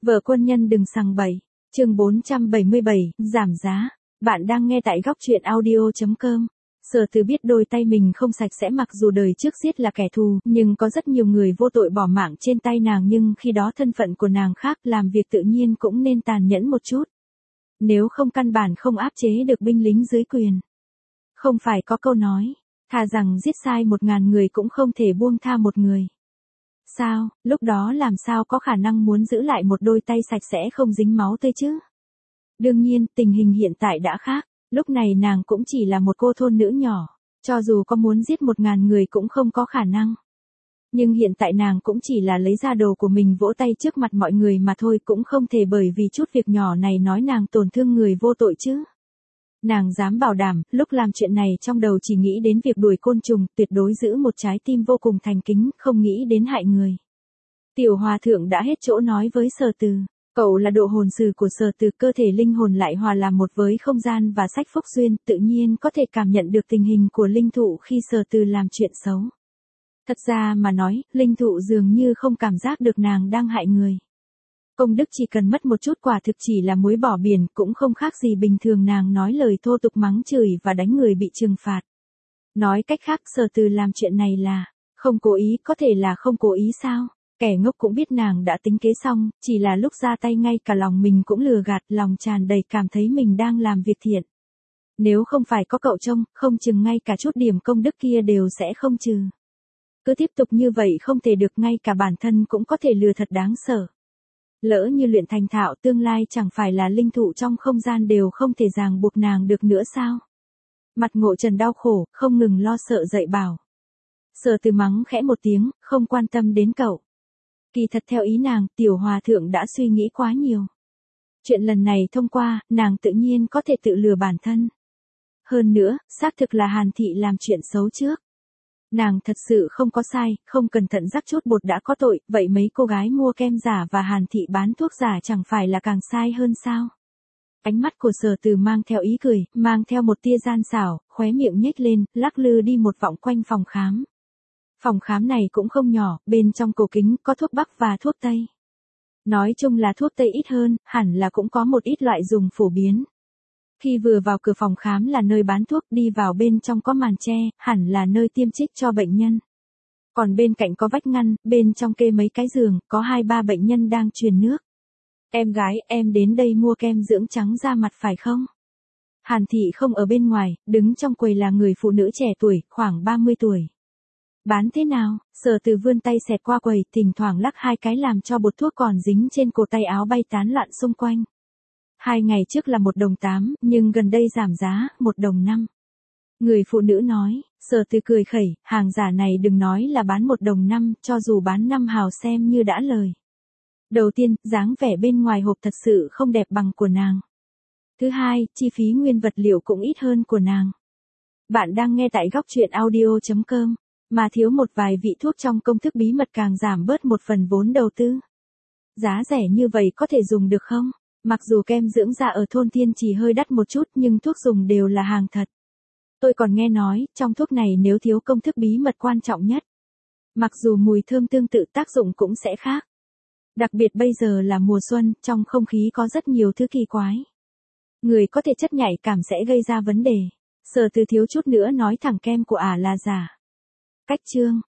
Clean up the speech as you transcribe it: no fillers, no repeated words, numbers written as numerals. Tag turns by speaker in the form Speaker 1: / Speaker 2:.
Speaker 1: Vợ quân nhân đừng sằng bậy. Chương 477, giảm giá. Bạn đang nghe tại góc truyện audio.com. Sở Từ biết đôi tay mình không sạch sẽ, mặc dù đời trước giết là kẻ thù, nhưng có rất nhiều người vô tội bỏ mạng trên tay nàng, nhưng khi đó thân phận của nàng khác, làm việc tự nhiên cũng nên tàn nhẫn một chút. Nếu không căn bản không áp chế được binh lính dưới quyền. Không phải có câu nói, thà rằng giết sai 1000 người cũng không thể buông tha một người. Sao, lúc đó làm sao có khả năng muốn giữ lại một đôi tay sạch sẽ không dính máu tươi chứ? Đương nhiên, tình hình hiện tại đã khác, lúc này nàng cũng chỉ là một cô thôn nữ nhỏ, cho dù có muốn giết 1000 người cũng không có khả năng. Nhưng hiện tại nàng cũng chỉ là lấy ra đồ của mình vỗ tay trước mặt mọi người mà thôi, cũng không thể bởi vì chút việc nhỏ này nói nàng tổn thương người vô tội chứ. Nàng dám bảo đảm, lúc làm chuyện này trong đầu chỉ nghĩ đến việc đuổi côn trùng, tuyệt đối giữ một trái tim vô cùng thành kính, không nghĩ đến hại người. Tiểu hòa thượng đã hết chỗ nói với Sở Từ. Cậu là độ hồn sử của Sở Từ, cơ thể linh hồn lại hòa làm một với không gian và sách phúc duyên, tự nhiên có thể cảm nhận được tình hình của linh thụ khi Sở Từ làm chuyện xấu. Thật ra mà nói, linh thụ dường như không cảm giác được nàng đang hại người. Công đức chỉ cần mất một chút quả thực chỉ là muối bỏ biển, cũng không khác gì bình thường nàng nói lời thô tục mắng chửi và đánh người bị trừng phạt. Nói cách khác, Sở Từ làm chuyện này là không cố ý, có thể là không cố ý sao? Kẻ ngốc cũng biết nàng đã tính kế xong, chỉ là lúc ra tay ngay cả lòng mình cũng lừa gạt, lòng tràn đầy cảm thấy mình đang làm việc thiện. Nếu không phải có cậu trông, không chừng ngay cả chút điểm công đức kia đều sẽ không trừ. Cứ tiếp tục như vậy không thể được, ngay cả bản thân cũng có thể lừa thật đáng sợ. Lỡ như luyện thành thạo, tương lai chẳng phải là linh thụ trong không gian đều không thể ràng buộc nàng được nữa sao? Mặt Ngộ Trần đau khổ, không ngừng lo sợ dạy bảo. Sở Từ mắng khẽ một tiếng, không quan tâm đến cậu. Kỳ thật theo ý nàng, tiểu hòa thượng đã suy nghĩ quá nhiều. Chuyện lần này thông qua, nàng tự nhiên có thể tự lừa bản thân. Hơn nữa, xác thực là Hàn Thị làm chuyện xấu trước. Nàng thật sự không có sai, không cẩn thận rắc chút bột đã có tội, vậy mấy cô gái mua kem giả và Hàn Thị bán thuốc giả chẳng phải là càng sai hơn sao? Ánh mắt của Sở Từ mang theo ý cười, mang theo một tia gian xảo, khóe miệng nhếch lên, lắc lư đi một vòng quanh phòng khám. Phòng khám này cũng không nhỏ, bên trong cổ kính có thuốc bắc và thuốc tây. Nói chung là thuốc tây ít hơn, hẳn là cũng có một ít loại dùng phổ biến. Khi vừa vào cửa phòng khám là nơi bán thuốc, đi vào bên trong có màn che, hẳn là nơi tiêm trích cho bệnh nhân. Còn bên cạnh có vách ngăn, bên trong kê mấy cái giường, có 2-3 bệnh nhân đang truyền nước. Em gái, em đến đây mua kem dưỡng trắng da mặt phải không? Hàn Thị không ở bên ngoài, đứng trong quầy là người phụ nữ trẻ tuổi, khoảng 30 tuổi. Bán thế nào? Sở Từ vươn tay xẹt qua quầy, thỉnh thoảng lắc 2 cái làm cho bột thuốc còn dính trên cổ tay áo bay tán loạn xung quanh. 2 ngày trước là 1 đồng 8, nhưng gần đây giảm giá, 1 đồng 5. Người phụ nữ nói. Sở Từ cười khẩy, hàng giả này đừng nói là bán 1 đồng 5, cho dù bán 5 hào xem như đã lời. Đầu tiên, dáng vẻ bên ngoài hộp thật sự không đẹp bằng của nàng. Thứ hai, chi phí nguyên vật liệu cũng ít hơn của nàng. Bạn đang nghe tại góc truyện audio.com. Mà thiếu một vài vị thuốc trong công thức bí mật càng giảm bớt một phần vốn đầu tư. Giá rẻ như vậy có thể dùng được không? Mặc dù kem dưỡng da ở thôn Thiên chỉ hơi đắt một chút nhưng thuốc dùng đều là hàng thật. Tôi còn nghe nói, trong thuốc này nếu thiếu công thức bí mật quan trọng nhất. Mặc dù mùi thơm tương tự tác dụng cũng sẽ khác. Đặc biệt bây giờ là mùa xuân, trong không khí có rất nhiều thứ kỳ quái. Người có thể chất nhạy cảm sẽ gây ra vấn đề. Sở Từ thiếu chút nữa nói thẳng kem của ả là giả. Cách chương.